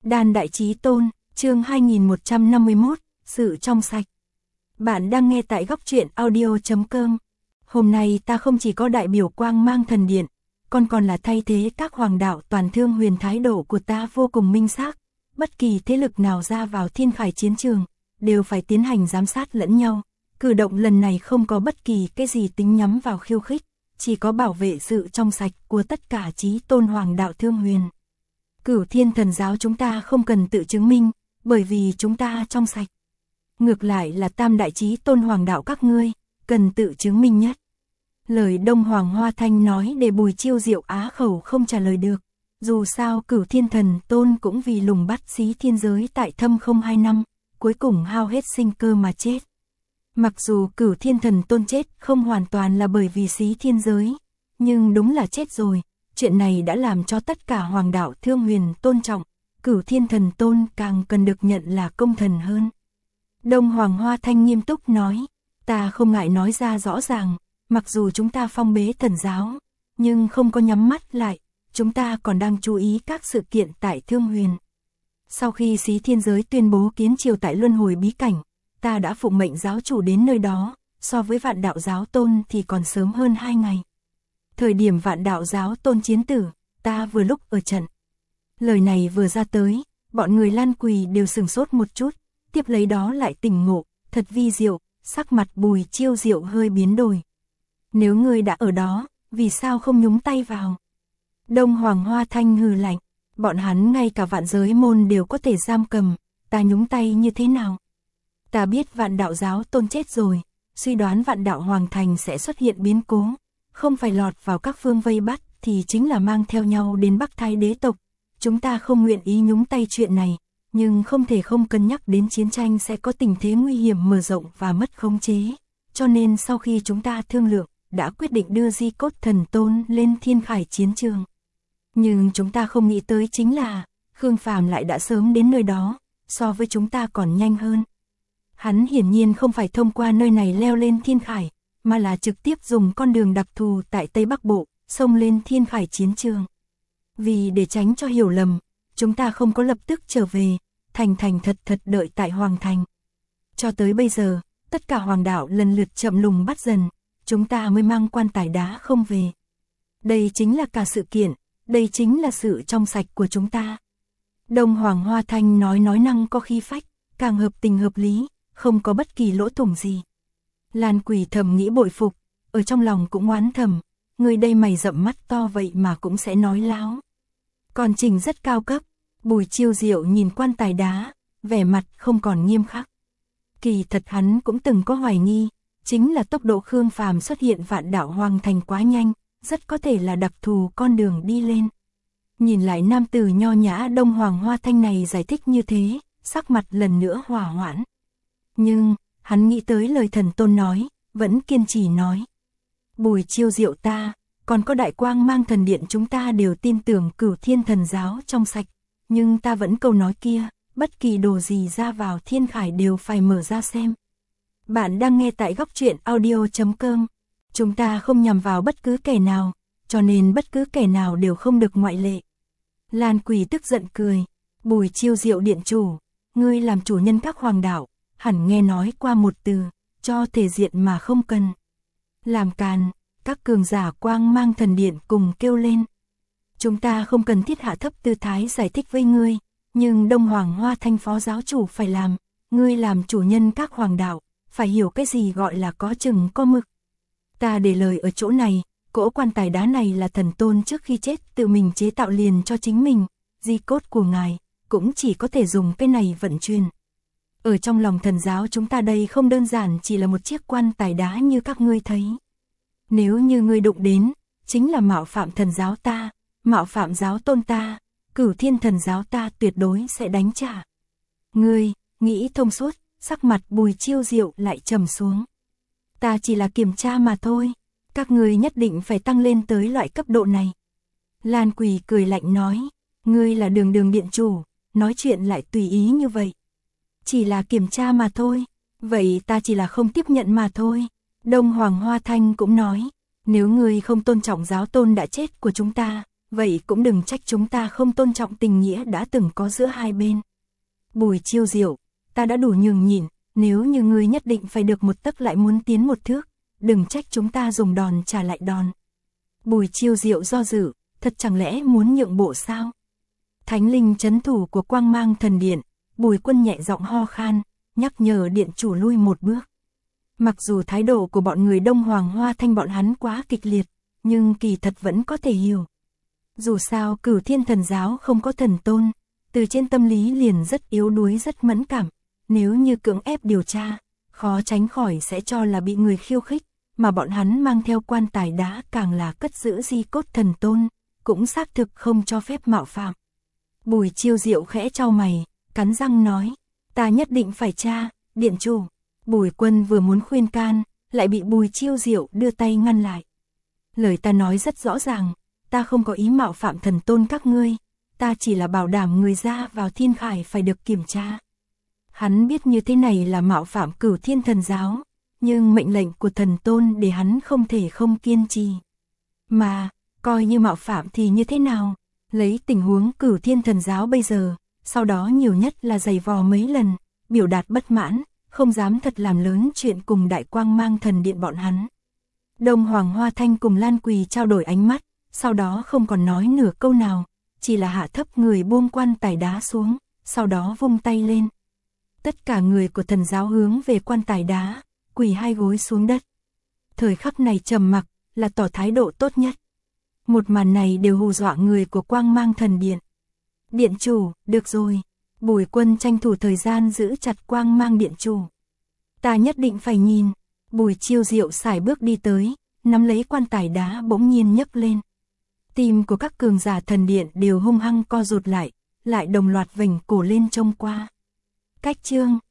Đan Đại Chí Tôn, chương 2151, sự trong sạch. Bạn đang nghe tại góc truyện audio.com. Hôm nay ta không chỉ có đại biểu Quang Mang Thần Điện, còn là thay thế các hoàng đạo toàn thương huyền. Thái độ của ta vô cùng minh xác, bất kỳ thế lực nào ra vào Thiên Khải chiến trường, đều phải tiến hành giám sát lẫn nhau. Cử động lần này không có bất kỳ cái gì tính nhắm vào khiêu khích, chỉ có bảo vệ sự trong sạch của tất cả Chí Tôn hoàng đạo thương huyền. Cửu Thiên Thần Giáo chúng ta không cần tự chứng minh, bởi vì chúng ta trong sạch. Ngược lại là Tam Đại Chí Tôn hoàng đạo các ngươi, cần tự chứng minh nhất. Lời Đông Hoàng Hoa Thanh nói để Bùi Chiêu Diệu á khẩu không trả lời được. Dù sao Cửu Thiên Thần Tôn cũng vì lùng bắt Xí Thiên Giới tại Thâm Không 2 năm, cuối cùng hao hết sinh cơ mà chết. Mặc dù Cửu Thiên Thần Tôn chết không hoàn toàn là bởi vì Xí Thiên Giới, nhưng đúng là chết rồi. Chuyện này đã làm cho tất cả hoàng đạo thương huyền tôn trọng, Cửu Thiên Thần Tôn càng cần được nhận là công thần hơn. Đông Hoàng Hoa Thanh nghiêm túc nói, ta không ngại nói ra rõ ràng, mặc dù chúng ta phong bế thần giáo, nhưng không có nhắm mắt lại, chúng ta còn đang chú ý các sự kiện tại Thương Huyền. Sau khi Xí Thiên Giới tuyên bố kiến triều tại Luân Hồi Bí Cảnh, ta đã phụng mệnh giáo chủ đến nơi đó, so với Vạn Đạo Giáo Tôn thì còn sớm hơn 2 ngày. Thời điểm Vạn Đạo Giáo Tôn chiến tử, ta vừa lúc ở trận. Lời này vừa ra tới, bọn người Lan Quỳ đều sửng sốt một chút, tiếp lấy đó lại tỉnh ngộ, thật vi diệu, sắc mặt Bùi Chiêu Diệu hơi biến đổi. Nếu ngươi đã ở đó, vì sao không nhúng tay vào? Đông Hoàng Hoa Thanh hừ lạnh, bọn hắn ngay cả vạn giới môn đều có thể giam cầm, ta nhúng tay như thế nào? Ta biết Vạn Đạo Giáo Tôn chết rồi, suy đoán Vạn Đạo Hoàng Thành sẽ xuất hiện biến cố. Không phải lọt vào các phương vây bắt thì chính là mang theo nhau đến Bắc Thái đế tộc. Chúng ta không nguyện ý nhúng tay chuyện này, nhưng không thể không cân nhắc đến chiến tranh sẽ có tình thế nguy hiểm mở rộng và mất khống chế. Cho nên sau khi chúng ta thương lượng, đã quyết định đưa Di Cốt Thần Tôn lên Thiên Khải chiến trường. Nhưng chúng ta không nghĩ tới chính là, Khương Phàm lại đã sớm đến nơi đó, so với chúng ta còn nhanh hơn. Hắn hiển nhiên không phải thông qua nơi này leo lên Thiên Khải, mà là trực tiếp dùng con đường đặc thù tại Tây Bắc Bộ, xông lên Thiên Khải chiến trường. Vì để tránh cho hiểu lầm, chúng ta không có lập tức trở về, thành thật đợi tại Hoàng Thành. Cho tới bây giờ, tất cả hoàng đạo lần lượt chậm lùng bắt dần, chúng ta mới mang quan tài đá không về. Đây chính là cả sự kiện, đây chính là sự trong sạch của chúng ta. Đông Hoàng Hoa Thanh nói năng có khí phách, càng hợp tình hợp lý, không có bất kỳ lỗ thủng gì. Lan Quỳ thầm nghĩ bội phục, ở trong lòng cũng oán thầm, người đây mày rậm mắt to vậy mà cũng sẽ nói láo. Còn trình rất cao cấp, Bùi Chiêu Diệu nhìn quan tài đá, vẻ mặt không còn nghiêm khắc. Kỳ thật hắn cũng từng có hoài nghi, chính là tốc độ Khương Phàm xuất hiện Vạn Đạo Hoàng Thành quá nhanh, rất có thể là đặc thù con đường đi lên. Nhìn lại nam tử nho nhã Đông Hoàng Hoa Thanh này giải thích như thế, sắc mặt lần nữa hòa hoãn. Nhưng, hắn nghĩ tới lời thần tôn nói, vẫn kiên trì nói. Bùi Chiêu Diệu ta, còn có Đại Quang Mang Thần Điện chúng ta đều tin tưởng Cửu Thiên Thần Giáo trong sạch. Nhưng ta vẫn câu nói kia, bất kỳ đồ gì ra vào Thiên Khải đều phải mở ra xem. Bạn đang nghe tại góc truyện audio.com. Chúng ta không nhằm vào bất cứ kẻ nào, cho nên bất cứ kẻ nào đều không được ngoại lệ. Lan Quỳ tức giận cười. Bùi Chiêu Diệu điện chủ, ngươi làm chủ nhân các hoàng đạo, hẳn nghe nói qua một từ, cho thể diện mà không cần. Làm càn, các cường giả Quang Mang Thần Điện cùng kêu lên. Chúng ta không cần thiết hạ thấp tư thái giải thích với ngươi, nhưng Đông Hoàng Hoa Thanh phó giáo chủ phải làm, ngươi làm chủ nhân các hoàng đạo, phải hiểu cái gì gọi là có chừng có mực. Ta để lời ở chỗ này, cỗ quan tài đá này là thần tôn trước khi chết tự mình chế tạo liền cho chính mình, di cốt của ngài, cũng chỉ có thể dùng cái này vận chuyển. Ở trong lòng thần giáo chúng ta đây không đơn giản chỉ là một chiếc quan tài đá như các ngươi thấy. Nếu như ngươi đụng đến, chính là mạo phạm thần giáo ta, mạo phạm giáo tôn ta, Cửu Thiên Thần Giáo ta tuyệt đối sẽ đánh trả. Ngươi, nghĩ thông suốt, sắc mặt Bùi Chiêu Diệu lại trầm xuống. Ta chỉ là kiểm tra mà thôi, các ngươi nhất định phải tăng lên tới loại cấp độ này. Lan Quỳ cười lạnh nói, ngươi là đường điện chủ, nói chuyện lại tùy ý như vậy. Chỉ là kiểm tra mà thôi, vậy ta chỉ là không tiếp nhận mà thôi. Đông Hoàng Hoa Thanh cũng nói, nếu ngươi không tôn trọng giáo tôn đã chết của chúng ta, vậy cũng đừng trách chúng ta không tôn trọng tình nghĩa đã từng có giữa hai bên. Bùi Chiêu Diệu, ta đã đủ nhường nhịn, nếu như ngươi nhất định phải được một tấc lại muốn tiến một thước, đừng trách chúng ta dùng đòn trả lại đòn. Bùi Chiêu Diệu do dự, thật chẳng lẽ muốn nhượng bộ sao? Thánh linh trấn thủ của Quang Mang Thần Điện, Bùi Quân nhẹ giọng ho khan, nhắc nhở điện chủ lui một bước. Mặc dù thái độ của bọn người Đông Hoàng Hoa Thanh bọn hắn quá kịch liệt, nhưng kỳ thật vẫn có thể hiểu. Dù sao Cửu Thiên Thần Giáo không có thần tôn, từ trên tâm lý liền rất yếu đuối rất mẫn cảm, nếu như cưỡng ép điều tra, khó tránh khỏi sẽ cho là bị người khiêu khích, mà bọn hắn mang theo quan tài đá càng là cất giữ di cốt thần tôn, cũng xác thực không cho phép mạo phạm. Bùi Chiêu Diệu khẽ chau mày, cắn răng nói, ta nhất định phải tra, điện chủ. Bùi Quân vừa muốn khuyên can, lại bị Bùi Chiêu Diệu đưa tay ngăn lại. Lời ta nói rất rõ ràng, ta không có ý mạo phạm thần tôn các ngươi, ta chỉ là bảo đảm người ra vào Thiên Khải phải được kiểm tra. Hắn biết như thế này là mạo phạm Cửu Thiên Thần Giáo, nhưng mệnh lệnh của thần tôn để hắn không thể không kiên trì. Mà, coi như mạo phạm thì như thế nào? Lấy tình huống Cửu Thiên Thần Giáo bây giờ, sau đó nhiều nhất là giày vò mấy lần, biểu đạt bất mãn, không dám thật làm lớn chuyện cùng Đại Quang Mang Thần Điện bọn hắn. Đông Hoàng Hoa Thanh cùng Lan Quỳ trao đổi ánh mắt, sau đó không còn nói nửa câu nào, chỉ là hạ thấp người buông quan tài đá xuống, sau đó vung tay lên. Tất cả người của thần giáo hướng về quan tài đá, quỳ hai gối xuống đất. Thời khắc này trầm mặc, là tỏ thái độ tốt nhất. Một màn này đều hù dọa người của Quang Mang Thần Điện. Điện chủ, được rồi. Bùi Quân tranh thủ thời gian giữ chặt Quang Mang điện chủ. Ta nhất định phải nhìn. Bùi Chiêu Diệu sải bước đi tới, nắm lấy quan tài đá bỗng nhiên nhấc lên. Tim của các cường giả thần điện đều hung hăng co rụt lại đồng loạt vểnh cổ lên trông qua. Cách chương